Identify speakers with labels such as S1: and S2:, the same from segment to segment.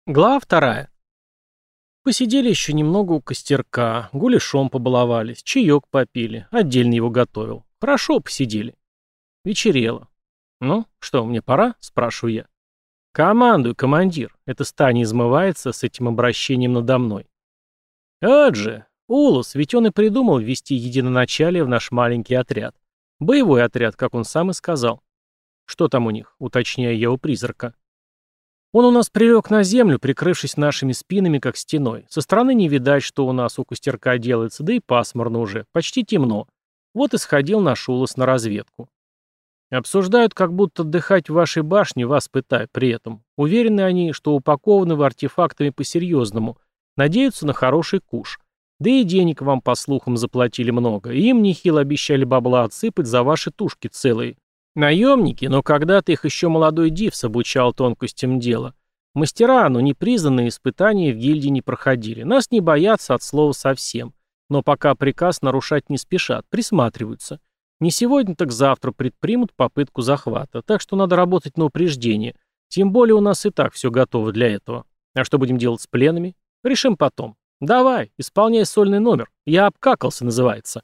S1: Глава вторая. Посидели еще немного у костерка, гуляшом побаловались, чаек попили, отдельно его готовил. Хорошо посидели. Вечерело. «Ну, что, мне пора?» — спрашиваю я. «Командуй, командир!» — это Стани измывается с этим обращением надо мной. «Вот же! Улус, ведь он и придумал ввести единоначалие в наш маленький отряд. Боевой отряд, как он сам и сказал. Что там у них?» — уточняю я у призрака. Он у нас прилег на землю, прикрывшись нашими спинами, как стеной. Со стороны не видать, что у нас у костерка делается, да и пасмурно уже, почти темно. Вот и сходил наш Улас на разведку. Обсуждают, как будто отдыхать в вашей башне, вас пытая при этом. Уверены они, что упакованы вы артефактами по-серьезному. Надеются на хороший куш. Да и денег вам, по слухам, заплатили много. И им нехило обещали бабла отсыпать за ваши тушки целые. Наемники, но когда-то их еще молодой Дивс обучал тонкостям дела. Мастера, но непризнанные испытания в гильдии не проходили. Нас не боятся от слова совсем. Но пока приказ нарушать не спешат, присматриваются. Не сегодня, так завтра предпримут попытку захвата. Так что надо работать на упреждение. Тем более у нас и так все готово для этого. А что будем делать с пленными? Решим потом. Давай, исполняй сольный номер. Я обкакался, называется.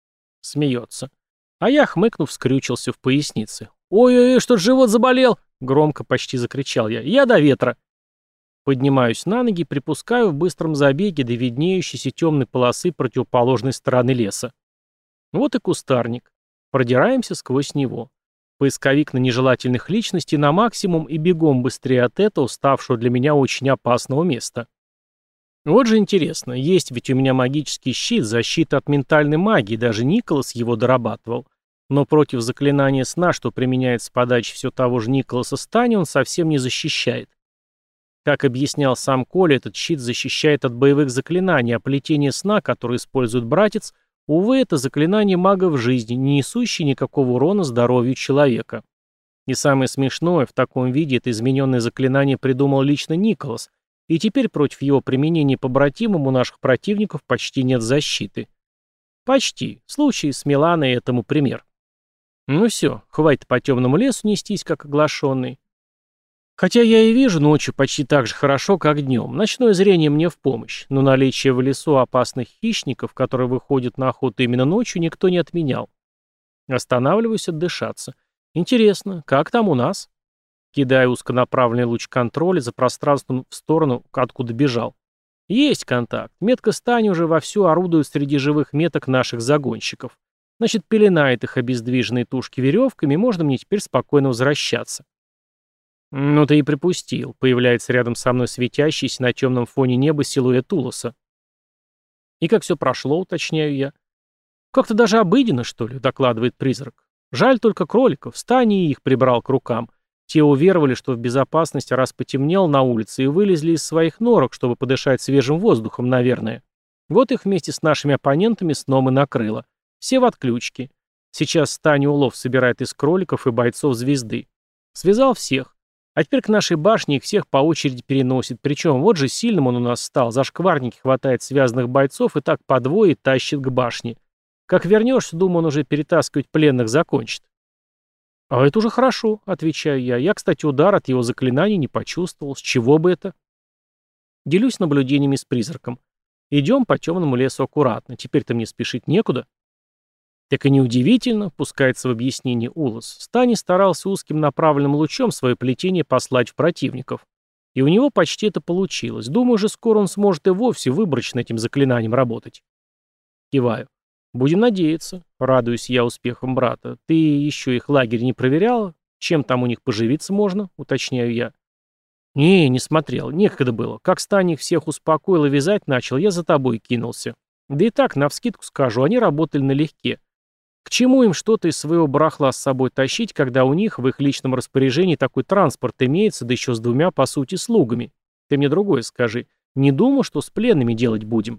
S1: Смеется. А я, хмыкнув, скрючился в пояснице. «Ой-ой-ой, что живот заболел!» — громко почти закричал я. «Я до ветра!» Поднимаюсь на ноги, припускаю в быстром забеге до виднеющейся темной полосы противоположной стороны леса. Вот и кустарник. Продираемся сквозь него. Поисковик на нежелательных личностей на максимум и бегом быстрее от этого, ставшего для меня очень опасного места. Вот же интересно, есть ведь у меня магический щит, защита от ментальной магии, даже Николас его дорабатывал. Но против заклинания сна, что применяется с подачи все того же Николаса Стани, он совсем не защищает. Как объяснял сам Коля, этот щит защищает от боевых заклинаний, а плетение сна, которое использует братец, увы, это заклинание магов жизни, не несущее никакого урона здоровью человека. И самое смешное, в таком виде это измененное заклинание придумал лично Николас, и теперь против его применения побратимам у наших противников почти нет защиты. Почти. Случай с Миланой этому пример. Ну все, хватит по темному лесу нестись, как оглашенный. Хотя я и вижу ночью почти так же хорошо, как днем. Ночное зрение мне в помощь, но наличие в лесу опасных хищников, которые выходят на охоту именно ночью, никто не отменял. Останавливаюсь отдышаться. Интересно, как там у нас? Кидая узконаправленный луч контроля за пространством в сторону, откуда бежал. Есть контакт. Метка Стани уже вовсю орудует среди живых меток наших загонщиков. Значит, пеленает их обездвиженные тушки веревками, и можно мне теперь спокойно возвращаться. Ну ты и припустил. Появляется рядом со мной светящийся на темном фоне неба силуэт Улоса. И как все прошло, уточняю я. Как-то даже обыденно, что ли, докладывает призрак. Жаль только кроликов. Стани их прибрал к рукам. Те уверовали, что в безопасности, раз потемнело на улице, и вылезли из своих норок, чтобы подышать свежим воздухом, наверное. Вот их вместе с нашими оппонентами сном и накрыло. Все в отключке. Сейчас Стани улов собирает из кроликов и бойцов звезды. Связал всех. А теперь к нашей башне их всех по очереди переносит. Причем вот же сильным он у нас стал. За шкварники хватает связанных бойцов и так по двое тащит к башне. Как вернешься, думаю, он уже перетаскивать пленных закончит. «А это уже хорошо», — отвечаю я. Я, кстати, удар от его заклинаний не почувствовал. С чего бы это? Делюсь наблюдениями с призраком. Идем по темному лесу аккуратно. Теперь-то мне спешить некуда. Так и неудивительно, пускается в объяснение Улас. Стани старался узким направленным лучом свое плетение послать в противников. И у него почти это получилось. Думаю, уже скоро он сможет и вовсе выборочно этим заклинанием работать. Киваю. Будем надеяться. Радуюсь я успехам брата. Ты еще их лагерь не проверяла? Чем там у них поживиться можно? Уточняю я. Не смотрел. Некогда было. Как Стани их всех успокоил и вязать начал, я за тобой кинулся. Да и так, навскидку скажу, они работали налегке. К чему им что-то из своего барахла с собой тащить, когда у них в их личном распоряжении такой транспорт имеется, да еще с двумя, по сути, слугами? Ты мне другое скажи. Не думал, что с пленными делать будем?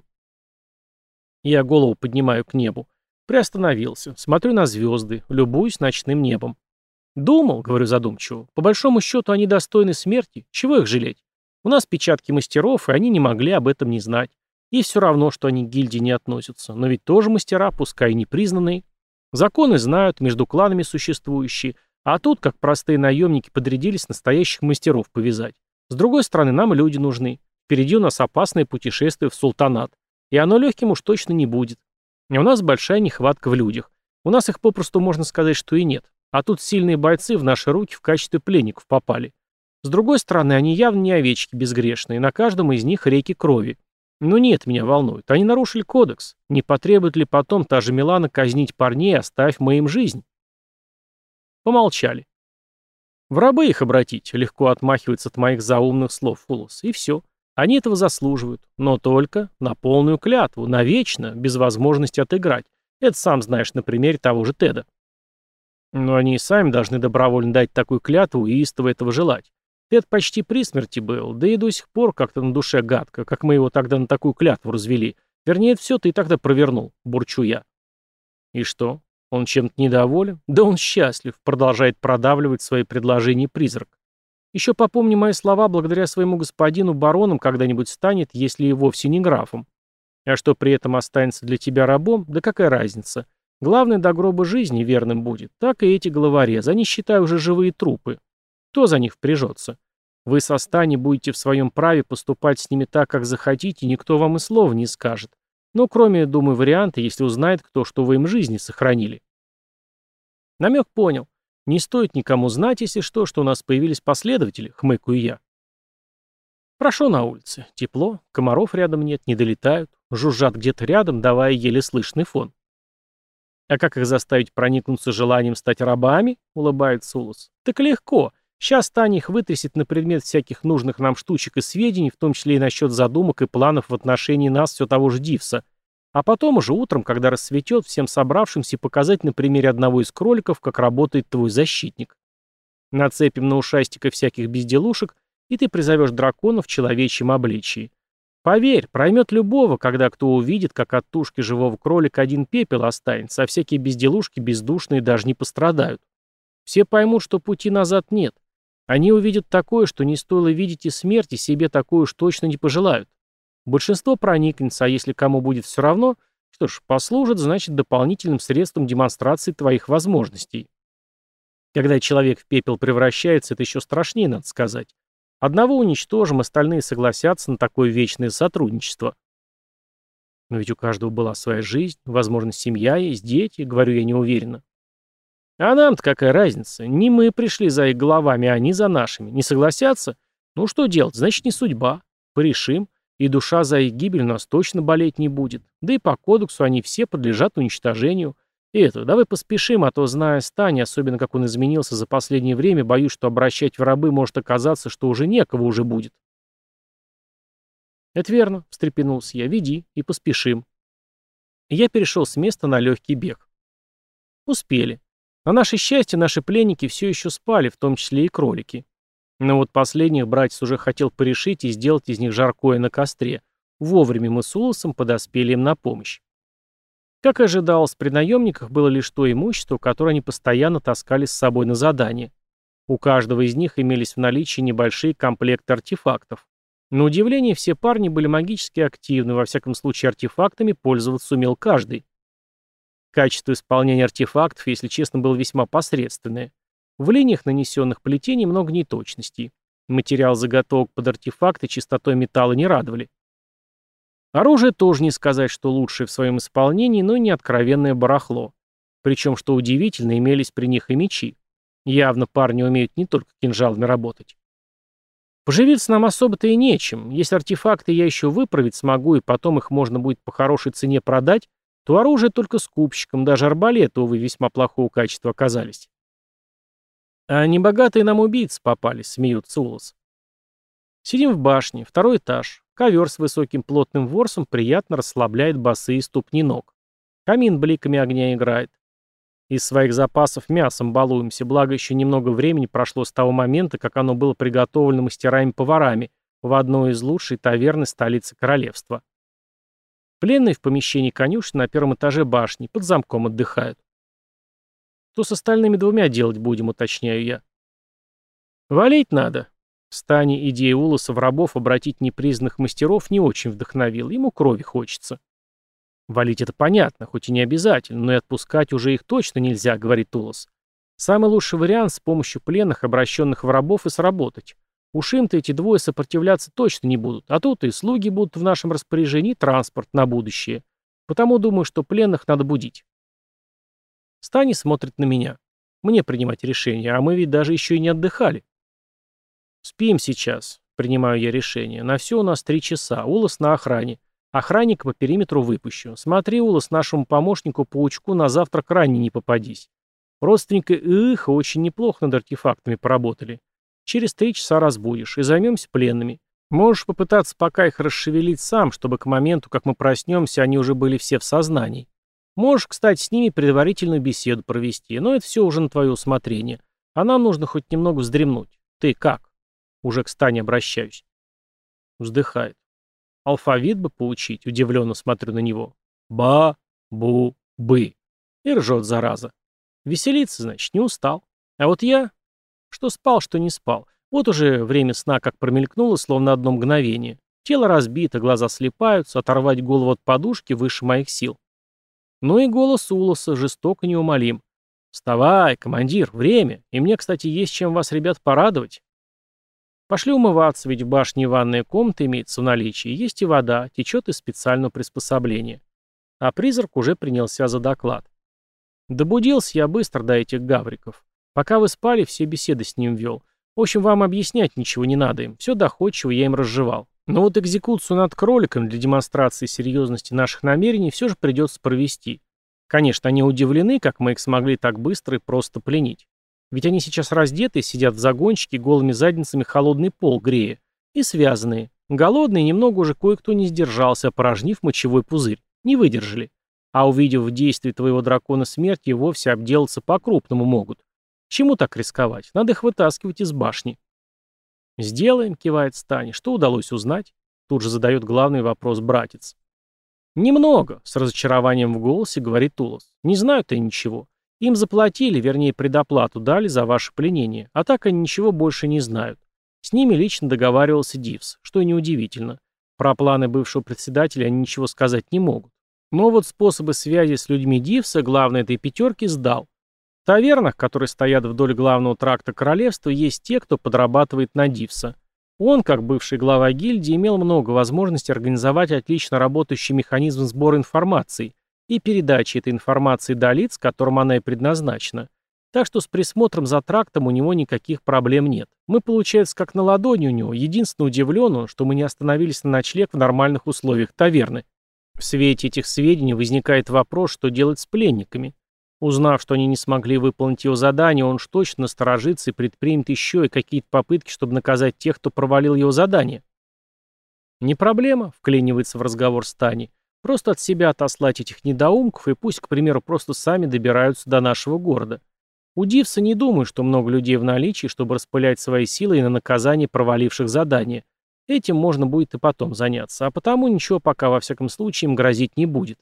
S1: Я голову поднимаю к небу. Приостановился. Смотрю на звезды, любуюсь ночным небом. Думал, говорю задумчиво, по большому счету они достойны смерти. Чего их жалеть? У нас печатки мастеров, и они не могли об этом не знать. И все равно, что они к гильдии не относятся. Но ведь тоже мастера, пускай и непризнанные. Законы знают, между кланами существующие. А тут, как простые наемники, подрядились настоящих мастеров повязать. С другой стороны, нам люди нужны. Впереди у нас опасное путешествие в султанат. И оно легким уж точно не будет. А у нас большая нехватка в людях. У нас их попросту можно сказать, что и нет. А тут сильные бойцы в наши руки в качестве пленников попали. С другой стороны, они явно не овечки безгрешные, на каждом из них реки крови. Но нет, меня волнует. Они нарушили кодекс. Не потребует ли потом та же Милана казнить парней, оставив мы им жизнь? Помолчали. В рабы их обратить, легко отмахивается от моих заумных слов Фулос. И все. Они этого заслуживают. Но только на полную клятву, навечно, без возможности отыграть. Это сам знаешь на примере того же Теда. Но они и сами должны добровольно дать такую клятву и истово этого желать. Тед почти при смерти был, да и до сих пор как-то на душе гадко, как мы его тогда на такую клятву развели. Вернее, это все ты и тогда провернул, бурчу я. И что? Он чем-то недоволен? Да он счастлив, продолжает продавливать свои предложения призрак. Еще попомни мои слова, благодаря своему господину бароном когда-нибудь станет, если и вовсе не графом. А что при этом останется для тебя рабом, да какая разница? Главное, до гроба жизни верным будет. Так и эти головорезы, они, считай, уже живые трупы. Кто за них впряжется? Вы со стани будете в своем праве поступать с ними так, как захотите, никто вам и слова не скажет. Ну, кроме, думаю, варианта, если узнает кто, что вы им жизни сохранили. Намек понял. Не стоит никому знать, если что у нас появились последователи, хмыкаю я. Прошел на улице. Тепло, комаров рядом нет, не долетают, жужжат где-то рядом, давая еле слышный фон. А как их заставить проникнуться желанием стать рабами? Улыбается Улус. Так легко. Сейчас Таня их вытрясет на предмет всяких нужных нам штучек и сведений, в том числе и насчет задумок и планов в отношении нас все того же Дивса. А потом уже утром, когда рассветет, всем собравшимся показать на примере одного из кроликов, как работает твой защитник. Нацепим на ушастика всяких безделушек, и ты призовешь дракона в человечьем обличии. Поверь, проймет любого, когда кто увидит, как от тушки живого кролика один пепел останется, а всякие безделушки бездушные даже не пострадают. Все поймут, что пути назад нет. Они увидят такое, что не стоило видеть и смерти, себе такое уж точно не пожелают. Большинство проникнется, а если кому будет все равно, что ж, послужит, значит, дополнительным средством демонстрации твоих возможностей. Когда человек в пепел превращается, это еще страшнее, надо сказать. Одного уничтожим, остальные согласятся на такое вечное сотрудничество. Но ведь у каждого была своя жизнь, возможно, семья есть, дети, говорю я неуверенно. А нам-то какая разница? Не мы пришли за их головами, а они за нашими. Не согласятся? Ну что делать? Значит, не судьба. Порешим. И душа за их гибель у нас точно болеть не будет. Да и по кодексу они все подлежат уничтожению. И это, давай поспешим, а то, зная Стани, особенно как он изменился за последнее время, боюсь, что обращать в рабы может оказаться, что уже некого уже будет. Это верно, встрепенулся я. Веди и поспешим. И я перешел с места на легкий бег. Успели. На наше счастье, наши пленники все еще спали, в том числе и кролики. Но вот последних братец уже хотел порешить и сделать из них жаркое на костре. Вовремя мы с Улосом подоспели им на помощь. Как и ожидалось, при наемниках было лишь то имущество, которое они постоянно таскали с собой на задание. У каждого из них имелись в наличии небольшие комплекты артефактов. На удивление, все парни были магически активны, во всяком случае артефактами пользоваться умел каждый. Качество исполнения артефактов, если честно, было весьма посредственное. В линиях нанесенных плетений много неточностей. Материал заготовок под артефакты чистотой металла не радовали. Оружие тоже не сказать, что лучшее в своем исполнении, но и не откровенное барахло. Причем, что удивительно, имелись при них и мечи. Явно парни умеют не только кинжалами работать. Поживиться нам особо-то и нечем. Если артефакты я еще выправить смогу, и потом их можно будет по хорошей цене продать, то оружие только скупщикам, даже арбалеты, увы, весьма плохого качества оказались. А небогатые нам убийцы попались, смеются Улос. Сидим в башне, второй этаж. Ковер с высоким плотным ворсом приятно расслабляет босые ступни ног. Камин бликами огня играет. Из своих запасов мясом балуемся, благо еще немного времени прошло с того момента, как оно было приготовлено мастерами-поварами в одной из лучшей таверны столицы королевства. Пленные в помещении конюшни на первом этаже башни, под замком отдыхают. Что с остальными двумя делать будем, уточняю я. Валить надо. В стане идея Улоса в рабов обратить непризнанных мастеров не очень вдохновила, ему крови хочется. Валить это понятно, хоть и не обязательно, но и отпускать уже их точно нельзя, говорит Улос. Самый лучший вариант с помощью пленных, обращенных в рабов, и сработать. Уж им-то эти двое сопротивляться точно не будут, а тут и слуги будут в нашем распоряжении, и транспорт на будущее. Потому думаю, что пленных надо будить. Стани смотрит на меня. Мне принимать решение, а мы ведь даже еще и не отдыхали. Спим сейчас, принимаю я решение. На все у нас 3 часа, Улас на охране. Охранника по периметру выпущу. Смотри, Улас, нашему помощнику-паучку на завтрак ранее не попадись. Родственники их очень неплохо над артефактами поработали. Через 3 часа разбудишь и займемся пленными. Можешь попытаться пока их расшевелить сам, чтобы к моменту, как мы проснемся, они уже были все в сознании. Можешь, кстати, с ними предварительную беседу провести, но это все уже на твое усмотрение. А нам нужно хоть немного вздремнуть. Ты как? Уже к Стане обращаюсь. Вздыхает. Алфавит бы поучить, удивленно смотрю на него. Ба-бу-бы. И ржет, зараза. Веселиться, значит, не устал. А вот я... Что спал, что не спал. Вот уже время сна как промелькнуло, словно одно мгновение. Тело разбито, глаза слипаются, оторвать голову от подушки выше моих сил. Ну и голос Улоса жестоко неумолим. «Вставай, командир, время, и мне, кстати, есть чем вас, ребят, порадовать». Пошли умываться, ведь в башне ванная комната имеется в наличии, есть и вода, течет из специального приспособления. А призрак уже принялся за доклад. Добудился я быстро до этих гавриков. Пока вы спали, все беседы с ним вел. В общем, вам объяснять ничего не надо им, все доходчиво я им разжевал. Но вот экзекуцию над кроликом для демонстрации серьезности наших намерений все же придется провести. Конечно, они удивлены, как мы их смогли так быстро и просто пленить. Ведь они сейчас раздеты, сидят в загончике, голыми задницами холодный пол грея. И связанные. Голодные, немного уже кое-кто не сдержался, опорожнив мочевой пузырь. Не выдержали. А увидев в действии твоего дракона смерти, и вовсе обделаться по-крупному могут. Чему так рисковать? Надо их вытаскивать из башни. «Сделаем», — кивает Стани. «Что удалось узнать?» Тут же задает главный вопрос братец. «Немного», — с разочарованием в голосе говорит Улос. «Не знают и ничего. Им заплатили, вернее, предоплату дали за ваше пленение, а так они ничего больше не знают. С ними лично договаривался Дивс, что и неудивительно. Про планы бывшего председателя они ничего сказать не могут. Но вот способы связи с людьми Дивса главный этой пятерки сдал. В тавернах, которые стоят вдоль главного тракта королевства, есть те, кто подрабатывает на Дивса. Он, как бывший глава гильдии, имел много возможностей организовать отлично работающий механизм сбора информации и передачи этой информации до лиц, которым она и предназначена. Так что с присмотром за трактом у него никаких проблем нет. Мы, получается, как на ладони у него. Единственное удивлен он, что мы не остановились на ночлег в нормальных условиях таверны. В свете этих сведений возникает вопрос, что делать с пленниками. Узнав, что они не смогли выполнить его задание, он уж точно насторожится и предпримет еще и какие-то попытки, чтобы наказать тех, кто провалил его задание. «Не проблема», — вклинивается в разговор Стани. «Просто от себя отослать этих недоумков, и пусть, к примеру, просто сами добираются до нашего города. У Дивса не думаю, что много людей в наличии, чтобы распылять свои силы и на наказание проваливших задания. Этим можно будет и потом заняться, а потому ничего пока во всяком случае им грозить не будет».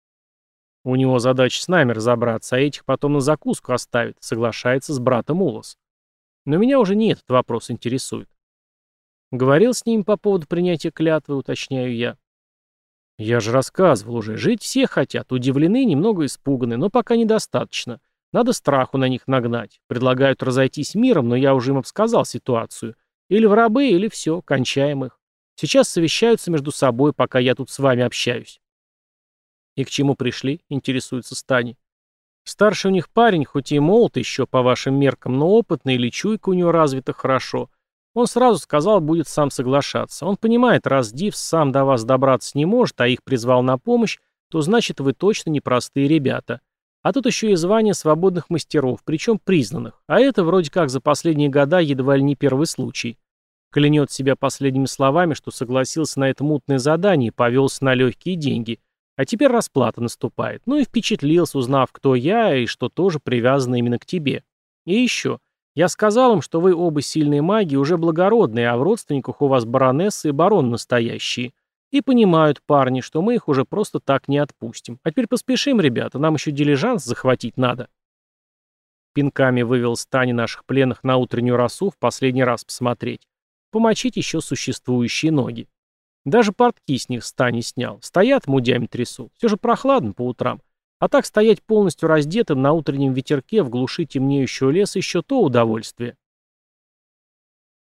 S1: У него задача с нами разобраться, а этих потом на закуску оставит, соглашается с братом Улос. Но меня уже не этот вопрос интересует. Говорил с ним по поводу принятия клятвы, уточняю я. Я же рассказывал уже, жить все хотят, удивлены, немного испуганы, но пока недостаточно. Надо страху на них нагнать. Предлагают разойтись миром, но я уже им обсказал ситуацию. Или в рабы, или все, кончаем их. Сейчас совещаются между собой, пока я тут с вами общаюсь. «И к чему пришли?» — интересуется Стани. «Старший у них парень, хоть и молод еще по вашим меркам, но опытный, или чуйка у него развита хорошо. Он сразу сказал, будет сам соглашаться. Он понимает, раз Дивс сам до вас добраться не может, а их призвал на помощь, то значит вы точно непростые ребята. А тут еще и звание свободных мастеров, причем признанных. А это вроде как за последние года едва ли не первый случай. Клянет себя последними словами, что согласился на это мутное задание и повелся на легкие деньги. А теперь расплата наступает. Ну и впечатлился, узнав, кто я, и что тоже привязано именно к тебе. И еще. Я сказал им, что вы оба сильные маги, уже благородные, а в родственниках у вас баронессы и барон настоящие. И понимают парни, что мы их уже просто так не отпустим. А теперь поспешим, ребята, нам еще дилижанс захватить надо. Пинками вывел Стани наших пленных на утреннюю росу в последний раз посмотреть. Помочить еще существующие ноги. Даже портки с них Стани снял. Стоят, мудями трясут. Все же прохладно по утрам. А так стоять полностью раздетым на утреннем ветерке в глуши темнеющего леса еще то удовольствие.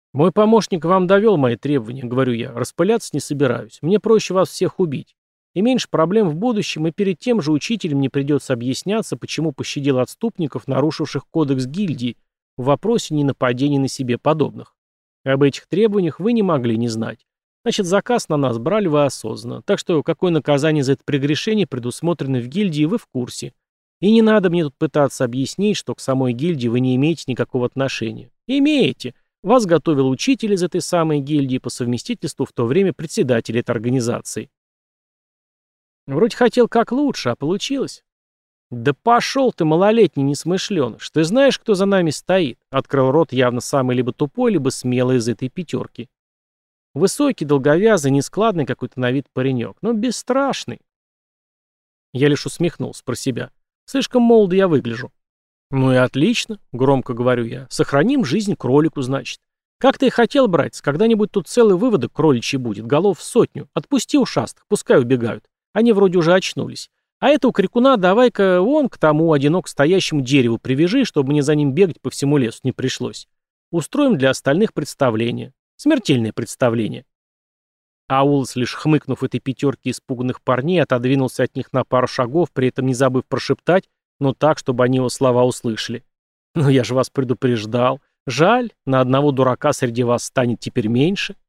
S1: Мой помощник вам довел мои требования, говорю я. Распыляться не собираюсь. Мне проще вас всех убить. И меньше проблем в будущем, и перед тем же учителем не придется объясняться, почему пощадил отступников, нарушивших кодекс гильдии, в вопросе ненападений на себе подобных. Об этих требованиях вы не могли не знать. Значит, заказ на нас брали вы осознанно. Так что какое наказание за это прегрешение предусмотрено в гильдии, вы в курсе. И не надо мне тут пытаться объяснить, что к самой гильдии вы не имеете никакого отношения. Имеете. Вас готовил учитель из этой самой гильдии по совместительству в то время председатель этой организации. Вроде хотел как лучше, а получилось. Да пошел ты, малолетний несмышленыш. Ты знаешь, кто за нами стоит? Открыл рот явно самый либо тупой, либо смелый из этой пятерки. Высокий, долговязый, нескладный какой-то на вид паренек, но бесстрашный. Я лишь усмехнулся про себя. Слишком молодо я выгляжу. Ну и отлично, громко говорю я. Сохраним жизнь кролику, значит. Как ты и хотел, братец, когда-нибудь тут целый выводок кроличий будет, голов в сотню. Отпусти ушастых, пускай убегают. Они вроде уже очнулись. А этого крикуна давай-ка вон к тому одиноко стоящему дереву привяжи, чтобы мне за ним бегать по всему лесу не пришлось. Устроим для остальных представление. Смертельное представление. Аулос, лишь хмыкнув этой пятерке испуганных парней, отодвинулся от них на пару шагов, при этом не забыв прошептать, но так, чтобы они его слова услышали. «Ну я же вас предупреждал. Жаль, на одного дурака среди вас станет теперь меньше».